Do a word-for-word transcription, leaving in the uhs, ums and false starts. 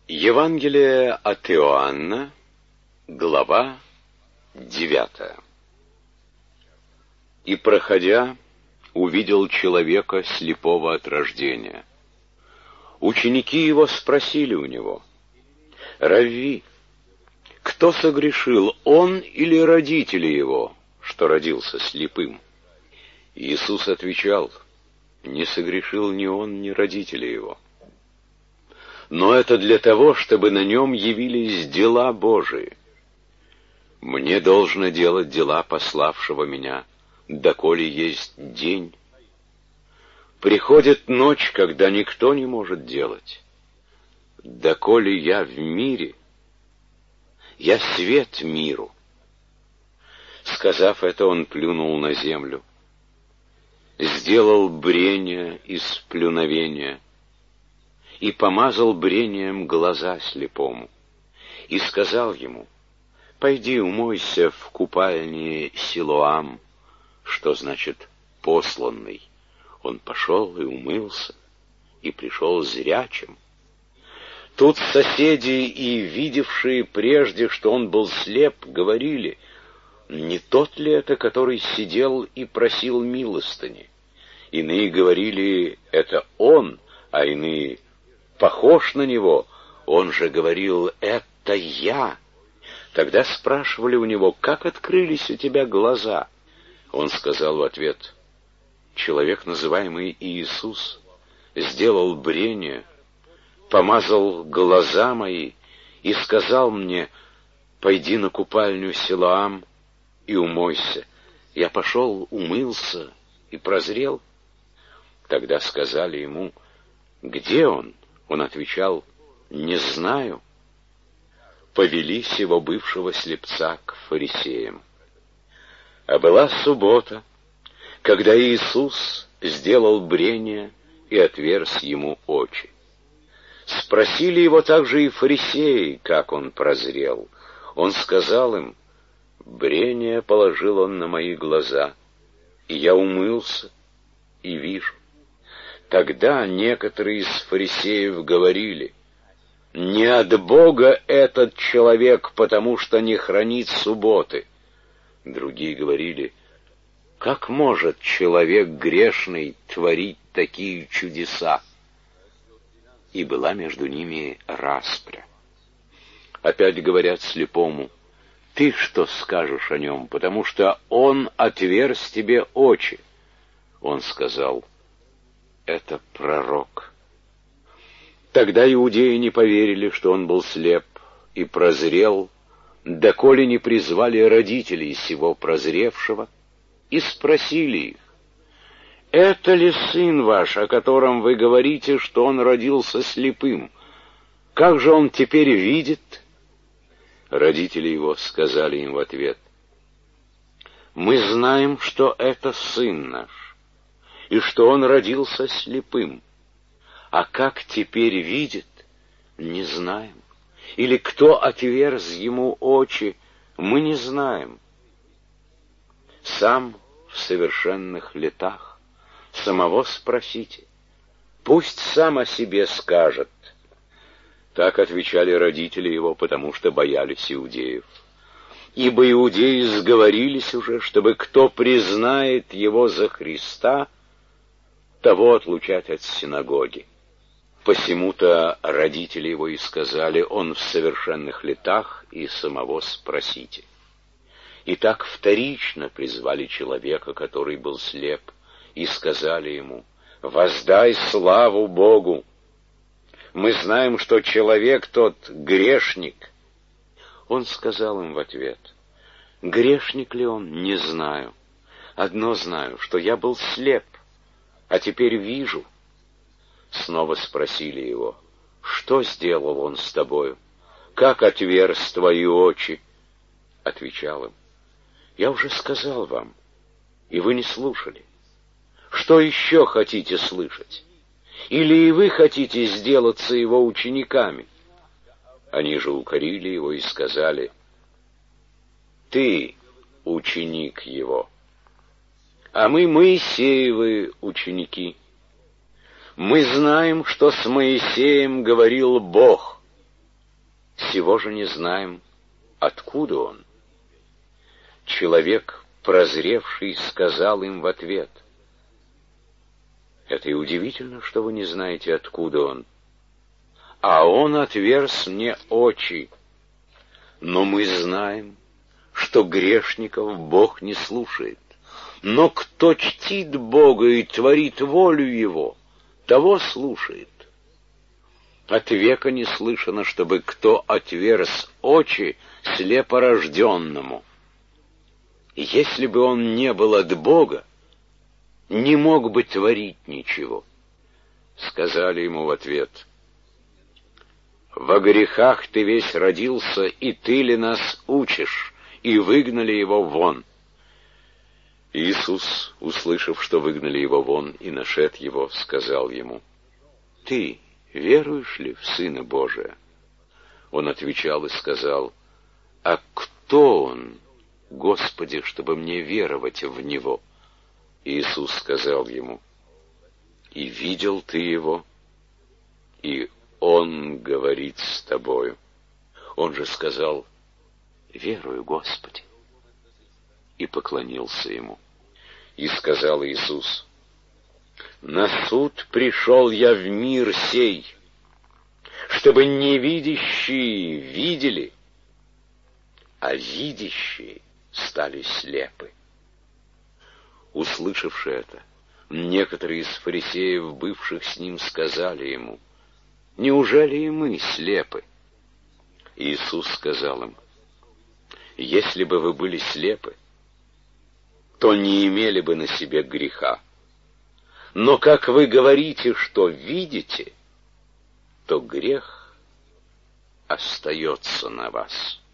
Евангелие от Иоанна, глава девятая. «И, проходя, увидел человека, слепого от рождения. Ученики его спросили у него: „Равви, кто согрешил, он или родители его, что родился слепым?“ Иисус отвечал: „Не согрешил ни он, ни родители его. Но это для того, чтобы на нем явились дела Божии. Мне должно делать дела пославшего меня, доколе есть день. Приходит ночь, когда никто не может делать. Доколе я в мире, я свет миру“. Сказав это, он плюнул на землю, сделал брение из плюновения и помазал брением глаза слепому, и сказал ему: „Пойди умойся в купальне Силоам“, что значит «посланный». Он пошел и умылся, и пришел зрячим. Тут соседи и видевшие прежде, что он был слеп, говорили: „Не тот ли это, который сидел и просил милостыни?“ Иные говорили: „Это он“, а иные: „Похож на него“. Он же говорил: „Это я“. Тогда спрашивали у него: „Как открылись у тебя глаза?“ Он сказал в ответ: „Человек, называемый Иисус, сделал брение, помазал глаза мои и сказал мне: „Пойди на купальню Силоам и умойся“. Я пошел, умылся и прозрел“. Тогда сказали ему: „Где он?“ Он отвечал: „Не знаю“. Повели сего бывшего слепца к фарисеям. А была суббота, когда Иисус сделал брение и отверз ему очи. Спросили его также и фарисеи, как он прозрел. Он сказал им: „Брение положил он на мои глаза, и я умылся и вижу“. Тогда некоторые из фарисеев говорили: „Не от Бога этот человек, потому что не хранит субботы“. Другие говорили: „Как может человек грешный творить такие чудеса?“ И была между ними распря. Опять говорят слепому: „Ты что скажешь о нем, потому что он отверз тебе очи?“ Он сказал: „Это пророк“. Тогда иудеи не поверили, что он был слеп, и прозрел, доколе не призвали родителей сего прозревшего, и спросили их: „Это ли сын ваш, о котором вы говорите, что он родился слепым? Как же он теперь видит?“ Родители его сказали им в ответ: „Мы знаем, что это сын наш, и что он родился слепым. А как теперь видит, не знаем. Или кто отверз ему очи, мы не знаем. Сам в совершенных летах, самого спросите, пусть сам о себе скажет“. Так отвечали родители его, потому что боялись иудеев. Ибо иудеи сговорились уже, чтобы кто признает его за Христа, того отлучать от синагоги. Посему-то родители его и сказали: „Он в совершенных летах, и самого спросите“. И так вторично призвали человека, который был слеп, и сказали ему: „Воздай славу Богу! Мы знаем, что человек тот грешник“. Он сказал им в ответ: „Грешник ли он, не знаю. Одно знаю, что я был слеп, а теперь вижу“. Снова спросили его: „Что сделал он с тобою? Как отверз твои очи?“ Отвечал им: „Я уже сказал вам, и вы не слушали. Что еще хотите слышать? Или и вы хотите сделаться его учениками?“ Они же укорили его и сказали: „Ты ученик его, а мы Моисеевы ученики. Мы знаем, что с Моисеем говорил Бог, сего же не знаем, откуда он. Человек, прозревший, сказал им в ответ: это и удивительно, что вы не знаете, откуда он. А он отверз мне очи. Но мы знаем, что грешников Бог не слушает. Но кто чтит Бога и творит волю Его, того слушает. От века не слышано, чтобы кто отверз очи слепорожденному. Если бы он не был от Бога, не мог бы творить ничего. Сказали ему в ответ: во грехах ты весь родился, и ты ли нас учишь? И выгнали его вон. Иисус, услышав, что выгнали его вон, и нашед его, сказал ему: ты веруешь ли в Сына Божия? Он отвечал и сказал: а кто он, Господи, чтобы мне веровать в него? Иисус сказал ему: и видел ты его, и он говорит с тобою. Он же сказал: верую, Господи, и поклонился ему. И сказал Иисус: на суд пришел я в мир сей, чтобы невидящие видели, а видящие стали слепы. Услышавши это, некоторые из фарисеев, бывших с ним, сказали ему: неужели и мы слепы? Иисус сказал им: если бы вы были слепы, то не имели бы на себе греха. Но как вы говорите, что видите, то грех остается на вас.